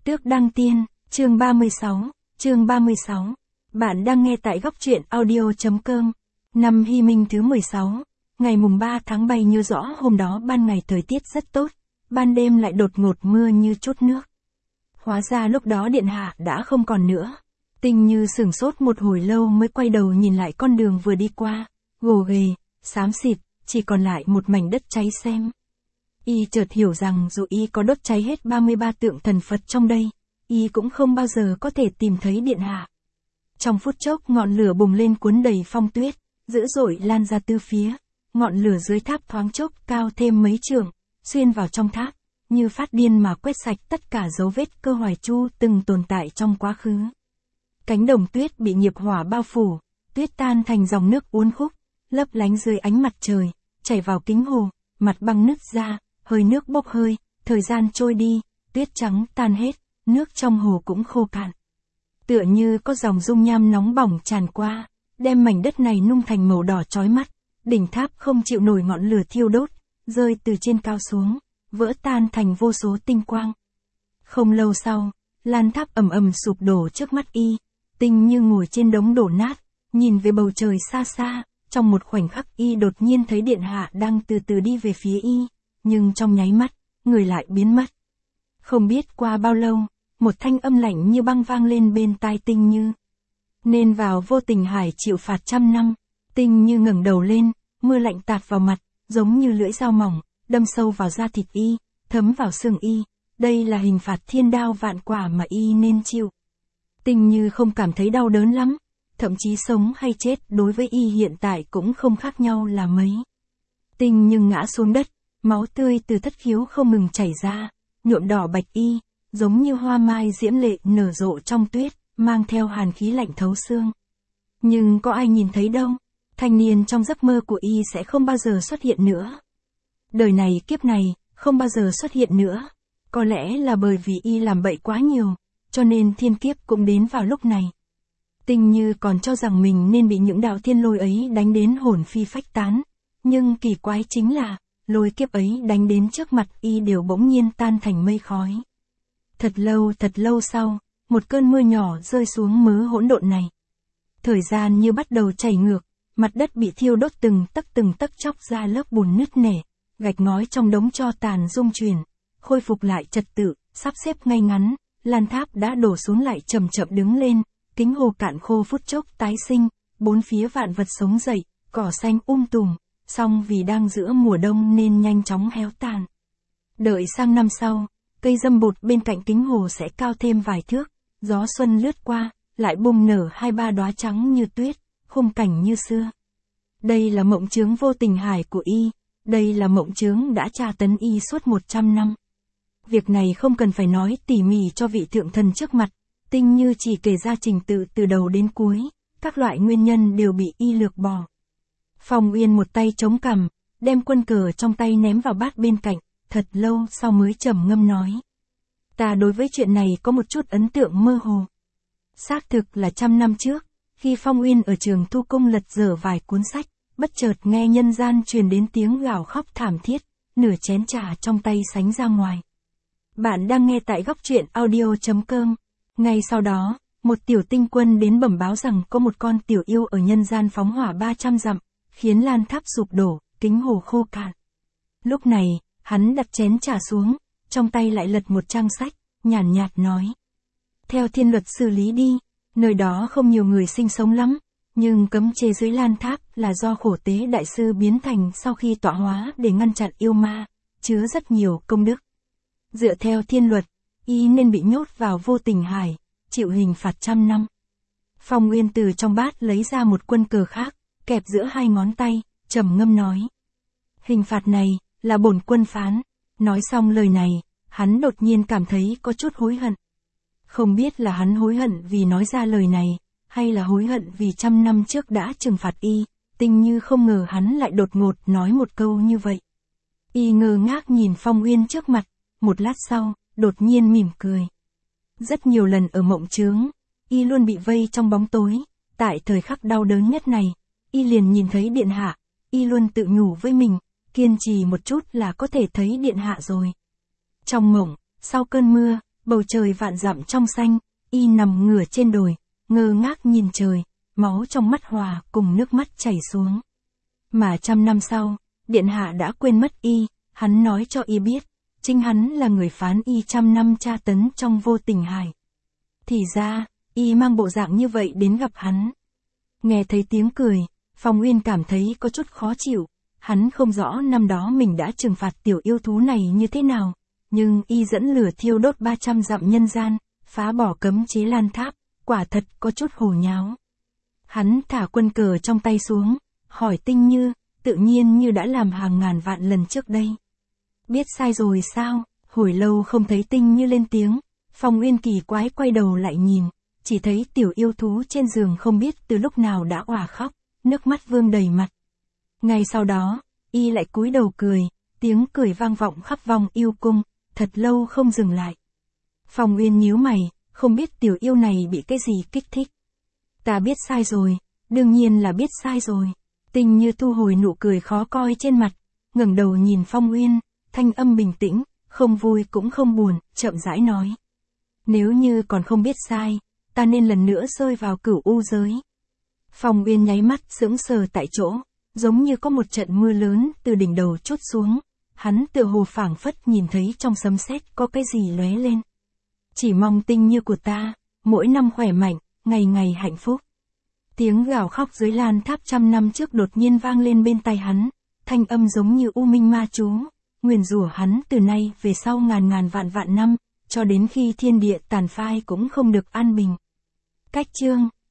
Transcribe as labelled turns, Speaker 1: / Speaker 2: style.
Speaker 1: Tước Đăng Tiên, chương 36. Bạn đang nghe tại góc truyện audio.com. Năm Hy Minh thứ 16, ngày mùng 3 tháng 7 nhớ rõ hôm đó ban ngày thời tiết rất tốt, ban đêm lại đột ngột mưa như trút nước. Hóa ra lúc đó điện hạ đã không còn nữa. Tinh Như sửng sốt một hồi lâu mới quay đầu nhìn lại con đường vừa đi qua, gồ ghề, xám xịt, chỉ còn lại một mảnh đất cháy xém. Y chợt hiểu rằng dù y có đốt cháy hết 33 tượng thần Phật trong đây, y cũng không bao giờ có thể tìm thấy điện hạ. Trong phút chốc ngọn lửa bùng lên cuốn đầy phong tuyết, dữ dội lan ra tứ phía, ngọn lửa dưới tháp thoáng chốc cao thêm mấy trượng, xuyên vào trong tháp, như phát điên mà quét sạch tất cả dấu vết cơ hoài chu từng tồn tại trong quá khứ. Cánh đồng tuyết bị nghiệp hỏa bao phủ, tuyết tan thành dòng nước uốn khúc, lấp lánh dưới ánh mặt trời, chảy vào kính hồ, mặt băng nứt ra, hơi nước bốc hơi, thời gian trôi đi, tuyết trắng tan hết, nước trong hồ cũng khô cạn. Tựa như có dòng dung nham nóng bỏng tràn qua, đem mảnh đất này nung thành màu đỏ chói mắt, đỉnh tháp không chịu nổi ngọn lửa thiêu đốt, rơi từ trên cao xuống, vỡ tan thành vô số tinh quang. Không lâu sau, lan tháp ầm ầm sụp đổ trước mắt y, Tinh Như ngồi trên đống đổ nát, nhìn về bầu trời xa xa, trong một khoảnh khắc y đột nhiên thấy điện hạ đang từ từ đi về phía y, nhưng trong nháy mắt, người lại biến mất. Không biết qua bao lâu, một thanh âm lạnh như băng vang lên bên tai Tinh Như. Nên vào vô tình hải chịu phạt 100 năm, Tinh Như ngẩng đầu lên, mưa lạnh tạt vào mặt, giống như lưỡi dao mỏng, đâm sâu vào da thịt y, thấm vào xương y, đây là hình phạt thiên đao vạn quả mà y nên chịu. Tinh Như không cảm thấy đau đớn lắm, thậm chí sống hay chết đối với y hiện tại cũng không khác nhau là mấy. Tinh Như ngã xuống đất, máu tươi từ thất khiếu không ngừng chảy ra, nhuộm đỏ bạch y, giống như hoa mai diễm lệ nở rộ trong tuyết, mang theo hàn khí lạnh thấu xương. Nhưng có ai nhìn thấy đâu, thanh niên trong giấc mơ của y sẽ không bao giờ xuất hiện nữa. Đời này kiếp này, không bao giờ xuất hiện nữa. Có lẽ là bởi vì y làm bậy quá nhiều, cho nên thiên kiếp cũng đến vào lúc này. Tinh Như còn cho rằng mình nên bị những đạo thiên lôi ấy đánh đến hồn phi phách tán, nhưng kỳ quái chính là, lôi kiếp ấy đánh đến trước mặt y đều bỗng nhiên tan thành mây khói. Thật lâu sau, một cơn mưa nhỏ rơi xuống mớ hỗn độn này. Thời gian như bắt đầu chảy ngược, mặt đất bị thiêu đốt từng tấc chóc ra lớp bùn nứt nẻ, gạch ngói trong đống tro tàn rung chuyển, khôi phục lại trật tự, sắp xếp ngay ngắn, lan tháp đã đổ xuống lại chậm chậm đứng lên, kính hồ cạn khô phút chốc tái sinh, bốn phía vạn vật sống dậy, cỏ xanh tùm, song vì đang giữa mùa đông nên nhanh chóng héo tàn. Đợi sang năm sau, cây dâm bụt bên cạnh kính hồ sẽ cao thêm vài thước, gió xuân lướt qua, lại bùng nở 2-3 đóa trắng như tuyết, khung cảnh như xưa. Đây là mộng chướng vô tình hải của y, đây là mộng chướng đã tra tấn y suốt 100 năm. Việc này không cần phải nói tỉ mỉ cho vị thượng thần trước mặt, Tinh Như chỉ kể ra trình tự từ đầu đến cuối, các loại nguyên nhân đều bị y lược bỏ. Phong Uyên một tay chống cằm, đem quân cờ trong tay ném vào bát bên cạnh, thật lâu sau mới trầm ngâm nói. Ta đối với chuyện này có một chút ấn tượng mơ hồ. Xác thực là 100 năm trước, khi Phong Uyên ở trường Thu Cung lật dở vài cuốn sách, bất chợt nghe nhân gian truyền đến tiếng gào khóc thảm thiết, nửa chén trà trong tay sánh ra ngoài. Bạn đang nghe tại góc truyện audio.com. Ngay sau đó, một tiểu tinh quân đến bẩm báo rằng có một con tiểu yêu ở nhân gian phóng hỏa 300 dặm, khiến lan tháp sụp đổ, kính hồ khô cạn. Lúc này, hắn đặt chén trà xuống, trong tay lại lật một trang sách, nhàn nhạt nói. Theo thiên luật xử lý đi, nơi đó không nhiều người sinh sống lắm, nhưng cấm chế dưới lan tháp là do Khổ Tế Đại Sư biến thành sau khi tọa hóa để ngăn chặn yêu ma, chứa rất nhiều công đức. Dựa theo thiên luật, y nên bị nhốt vào vô tình hải, chịu hình phạt 100 năm. Phong Uyên từ trong bát lấy ra một quân cờ khác, kẹp giữa hai ngón tay, trầm ngâm nói. Hình phạt này, là bổn quân phán. Nói xong lời này, hắn đột nhiên cảm thấy có chút hối hận. Không biết là hắn hối hận vì nói ra lời này, hay là hối hận vì 100 năm trước đã trừng phạt y, Tinh Như không ngờ hắn lại đột ngột nói một câu như vậy. Y ngơ ngác nhìn Phong Uyên trước mặt, một lát sau, đột nhiên mỉm cười. Rất nhiều lần ở mộng chướng, y luôn bị vây trong bóng tối, tại thời khắc đau đớn nhất này, y liền nhìn thấy điện hạ, y luôn tự nhủ với mình, kiên trì một chút là có thể thấy điện hạ rồi. Trong mộng, sau cơn mưa, bầu trời vạn dặm trong xanh, y nằm ngửa trên đồi, ngơ ngác nhìn trời, máu trong mắt hòa cùng nước mắt chảy xuống. Mà 100 năm sau, điện hạ đã quên mất y, hắn nói cho y biết, chính hắn là người phán y 100 năm tra tấn trong vô tình hải. Thì ra, y mang bộ dạng như vậy đến gặp hắn. Nghe thấy tiếng cười, Phong Uyên cảm thấy có chút khó chịu, hắn không rõ năm đó mình đã trừng phạt tiểu yêu thú này như thế nào, nhưng y dẫn lửa thiêu đốt 300 dặm nhân gian, phá bỏ cấm chế Lan Tháp, quả thật có chút hồ nháo. Hắn thả quân cờ trong tay xuống, hỏi Tinh Như, tự nhiên như đã làm hàng ngàn vạn lần trước đây. Biết sai rồi sao? Hồi lâu không thấy Tinh Như lên tiếng, Phong Uyên kỳ quái quay đầu lại nhìn, chỉ thấy tiểu yêu thú trên giường không biết từ lúc nào đã òa khóc, nước mắt vương đầy mặt. Ngay sau đó, y lại cúi đầu cười, tiếng cười vang vọng khắp vòng yêu cung, thật lâu không dừng lại. Phong Uyên nhíu mày, không biết tiểu yêu này bị cái gì kích thích. Ta biết sai rồi, đương nhiên là biết sai rồi. Tinh Như thu hồi nụ cười khó coi trên mặt, ngẩng đầu nhìn Phong Uyên, thanh âm bình tĩnh, không vui cũng không buồn, chậm rãi nói. Nếu như còn không biết sai, ta nên lần nữa rơi vào cửu u giới. Phong Uyên nháy mắt sững sờ tại chỗ, giống như có một trận mưa lớn từ đỉnh đầu trút xuống, hắn tựa hồ phảng phất nhìn thấy trong sấm sét có cái gì lóe lên. Chỉ mong Tinh Như của ta, mỗi năm khỏe mạnh, ngày ngày hạnh phúc. Tiếng gào khóc dưới Lan Tháp 100 năm trước đột nhiên vang lên bên tai hắn, thanh âm giống như u minh ma chú, nguyền rủa hắn từ nay về sau ngàn ngàn vạn vạn năm, cho đến khi thiên địa tàn phai cũng không được an bình. Cách chương